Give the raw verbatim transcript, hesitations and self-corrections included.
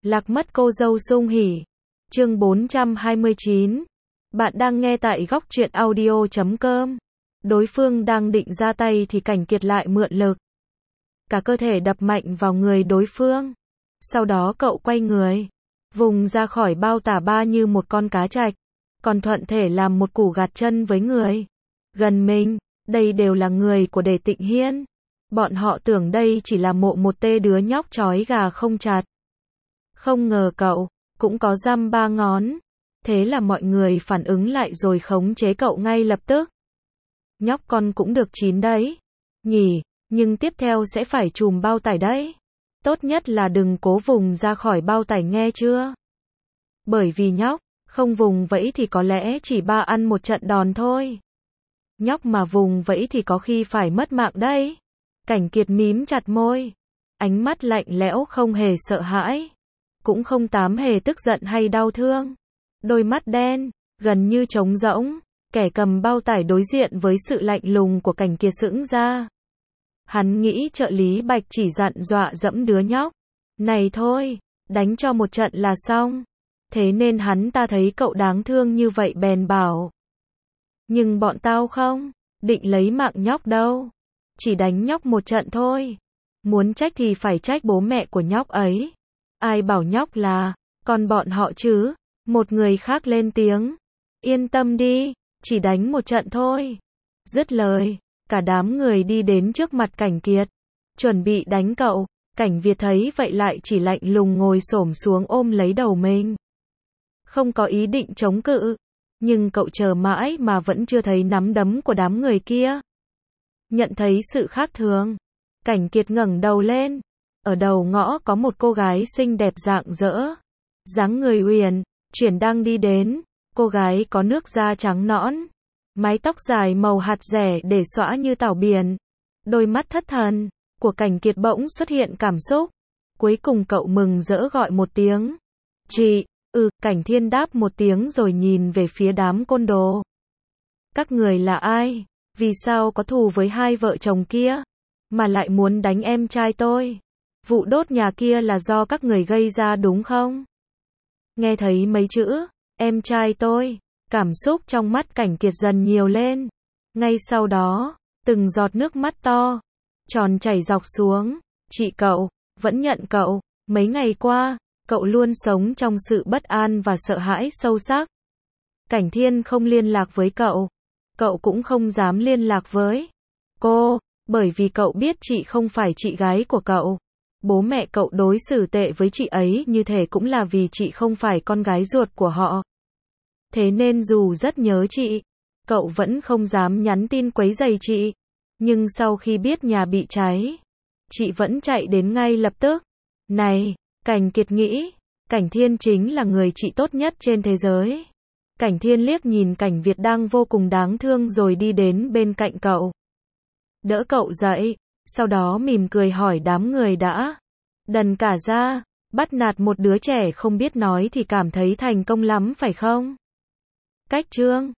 Lạc mất cô dâu sung hỉ. Chương bốn trăm hai mươi chín. Bạn đang nghe tại góc truyện audio chấm com. Đối phương đang định ra tay thì Cảnh Kiệt lại mượn lực. Cả cơ thể đập mạnh vào người đối phương. Sau đó cậu quay người, vùng ra khỏi bao tả ba như một con cá trạch, còn thuận thể làm một củ gạt chân với người gần mình. Đây đều là người của Đề Tịnh Hiên. Bọn họ tưởng đây chỉ là mộ một tê đứa nhóc trói gà không chặt. Không ngờ cậu cũng có dăm ba ngón. Thế là mọi người phản ứng lại rồi khống chế cậu ngay lập tức. Nhóc con cũng được chín đấy nhỉ, nhưng tiếp theo sẽ phải chùm bao tải đấy. Tốt nhất là đừng cố vùng ra khỏi bao tải nghe chưa? Bởi vì nhóc không vùng vẫy thì có lẽ chỉ ba ăn một trận đòn thôi. Nhóc mà vùng vẫy thì có khi phải mất mạng đấy. Cảnh Kiệt mím chặt môi, ánh mắt lạnh lẽo không hề sợ hãi, cũng không tám hề tức giận hay đau thương. Đôi mắt đen, gần như trống rỗng, kẻ cầm bao tải đối diện với sự lạnh lùng của Cảnh Kiệt sững ra. Hắn nghĩ trợ lý Bạch chỉ dặn dọa dẫm đứa nhóc này thôi, đánh cho một trận là xong. Thế nên hắn ta thấy cậu đáng thương như vậy bèn bảo. Nhưng bọn tao không định lấy mạng nhóc đâu, chỉ đánh nhóc một trận thôi. Muốn trách thì phải trách bố mẹ của nhóc ấy. Ai bảo nhóc là con bọn họ chứ? Một người khác lên tiếng. Yên tâm đi, chỉ đánh một trận thôi. Dứt lời, cả đám người đi đến trước mặt Cảnh Kiệt, chuẩn bị đánh cậu. Cảnh Việt thấy vậy lại chỉ lạnh lùng ngồi xổm xuống ôm lấy đầu mình, không có ý định chống cự. Nhưng cậu chờ mãi mà vẫn chưa thấy nắm đấm của đám người kia. Nhận thấy sự khác thường, Cảnh Kiệt ngẩng đầu lên. Ở đầu ngõ có một cô gái xinh đẹp rạng rỡ, dáng người uyển chuyển đang đi đến. Cô gái có nước da trắng nõn, mái tóc dài màu hạt dẻ để xõa như tảo biển. Đôi mắt thất thần của Cảnh Kiệt bỗng xuất hiện cảm xúc. Cuối cùng cậu mừng rỡ gọi một tiếng. Chị. Ừ, Cảnh Thiên đáp một tiếng rồi nhìn về phía đám côn đồ. Các người là ai? Vì sao có thù với hai vợ chồng kia, mà lại muốn đánh em trai tôi? Vụ đốt nhà kia là do các người gây ra đúng không? Nghe thấy mấy chữ em trai tôi, cảm xúc trong mắt Cảnh Kiệt dần nhiều lên. Ngay sau đó, từng giọt nước mắt to tròn chảy dọc xuống. Chị cậu, vẫn nhận cậu. Mấy ngày qua, cậu luôn sống trong sự bất an và sợ hãi sâu sắc. Cảnh Thiên không liên lạc với cậu. Cậu cũng không dám liên lạc với cô, bởi vì cậu biết chị không phải chị gái của cậu. Bố mẹ cậu đối xử tệ với chị ấy như thể cũng là vì chị không phải con gái ruột của họ. Thế nên dù rất nhớ chị, cậu vẫn không dám nhắn tin quấy rầy chị. Nhưng sau khi biết nhà bị cháy, chị vẫn chạy đến ngay lập tức. Này, Cảnh Kiệt nghĩ, Cảnh Thiên chính là người chị tốt nhất trên thế giới. Cảnh Thiên liếc nhìn Cảnh Việt đang vô cùng đáng thương rồi đi đến bên cạnh cậu, đỡ cậu dậy, sau đó mỉm cười hỏi đám người đã đần cả ra, bắt nạt một đứa trẻ không biết nói thì cảm thấy thành công lắm phải không? Cách chương